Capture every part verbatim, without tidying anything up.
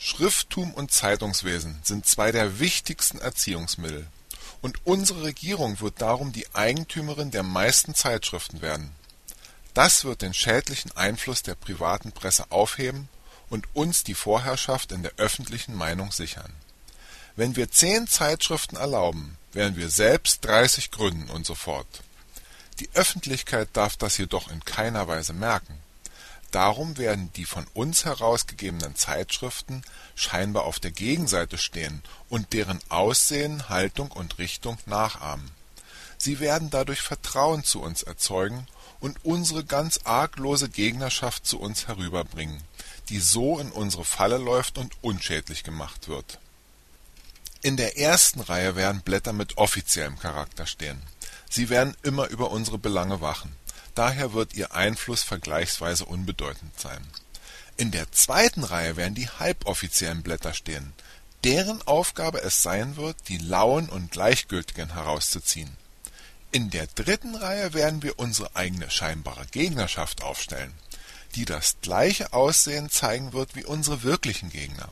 Schrifttum und Zeitungswesen sind zwei der wichtigsten Erziehungsmittel, und unsere Regierung wird darum die Eigentümerin der meisten Zeitschriften werden. Das wird den schädlichen Einfluss der privaten Presse aufheben und uns die Vorherrschaft in der öffentlichen Meinung sichern. Wenn wir zehn Zeitschriften erlauben, werden wir selbst dreißig gründen und so fort. Die Öffentlichkeit darf das jedoch in keiner Weise merken. Darum werden die von uns herausgegebenen Zeitschriften scheinbar auf der Gegenseite stehen und deren Aussehen, Haltung und Richtung nachahmen. Sie werden dadurch Vertrauen zu uns erzeugen und unsere ganz arglose Gegnerschaft zu uns herüberbringen, die so in unsere Falle läuft und unschädlich gemacht wird. In der ersten Reihe werden Blätter mit offiziellem Charakter stehen. Sie werden immer über unsere Belange wachen. Daher wird ihr Einfluss vergleichsweise unbedeutend sein. In der zweiten Reihe werden die halboffiziellen Blätter stehen, deren Aufgabe es sein wird, die Lauen und Gleichgültigen herauszuziehen. In der dritten Reihe werden wir unsere eigene scheinbare Gegnerschaft aufstellen, die das gleiche Aussehen zeigen wird wie unsere wirklichen Gegner.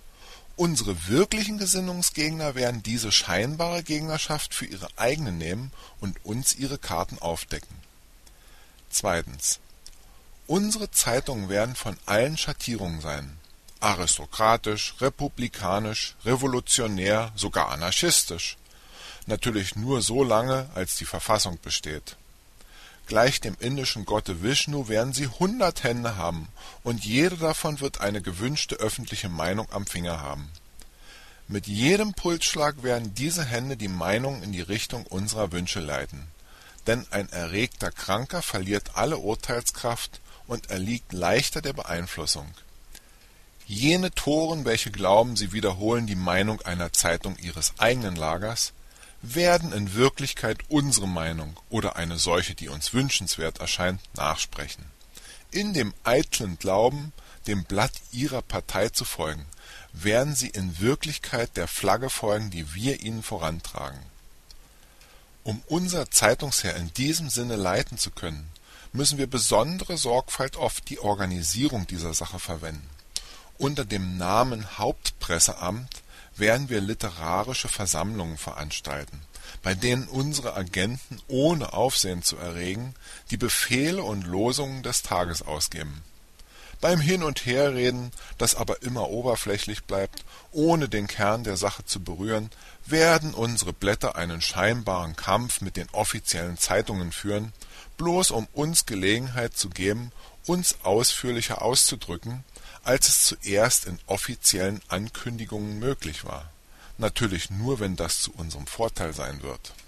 Unsere wirklichen Gesinnungsgegner werden diese scheinbare Gegnerschaft für ihre eigene nehmen und uns ihre Karten aufdecken. Zweitens. Unsere Zeitungen werden von allen Schattierungen sein. Aristokratisch, republikanisch, revolutionär, sogar anarchistisch. Natürlich nur so lange, als die Verfassung besteht. Gleich dem indischen Gotte Vishnu werden sie hundert Hände haben, und jede davon wird eine gewünschte öffentliche Meinung am Finger haben. Mit jedem Pulsschlag werden diese Hände die Meinung in die Richtung unserer Wünsche leiten. Denn ein erregter Kranker verliert alle Urteilskraft und erliegt leichter der Beeinflussung. Jene Toren, welche glauben, sie wiederholen die Meinung einer Zeitung ihres eigenen Lagers, werden in Wirklichkeit unsere Meinung oder eine solche, die uns wünschenswert erscheint, nachsprechen. In dem eitlen Glauben, dem Blatt ihrer Partei zu folgen, werden sie in Wirklichkeit der Flagge folgen, die wir ihnen vorantragen. Um unser Zeitungsheer in diesem Sinne leiten zu können, müssen wir besondere Sorgfalt auf die Organisierung dieser Sache verwenden. Unter dem Namen Hauptpresseamt werden wir literarische Versammlungen veranstalten, bei denen unsere Agenten ohne Aufsehen zu erregen die Befehle und Losungen des Tages ausgeben. Beim Hin- und Herreden, das aber immer oberflächlich bleibt, ohne den Kern der Sache zu berühren, werden unsere Blätter einen scheinbaren Kampf mit den offiziellen Zeitungen führen, bloß um uns Gelegenheit zu geben, uns ausführlicher auszudrücken, als es zuerst in offiziellen Ankündigungen möglich war. Natürlich nur, wenn das zu unserem Vorteil sein wird.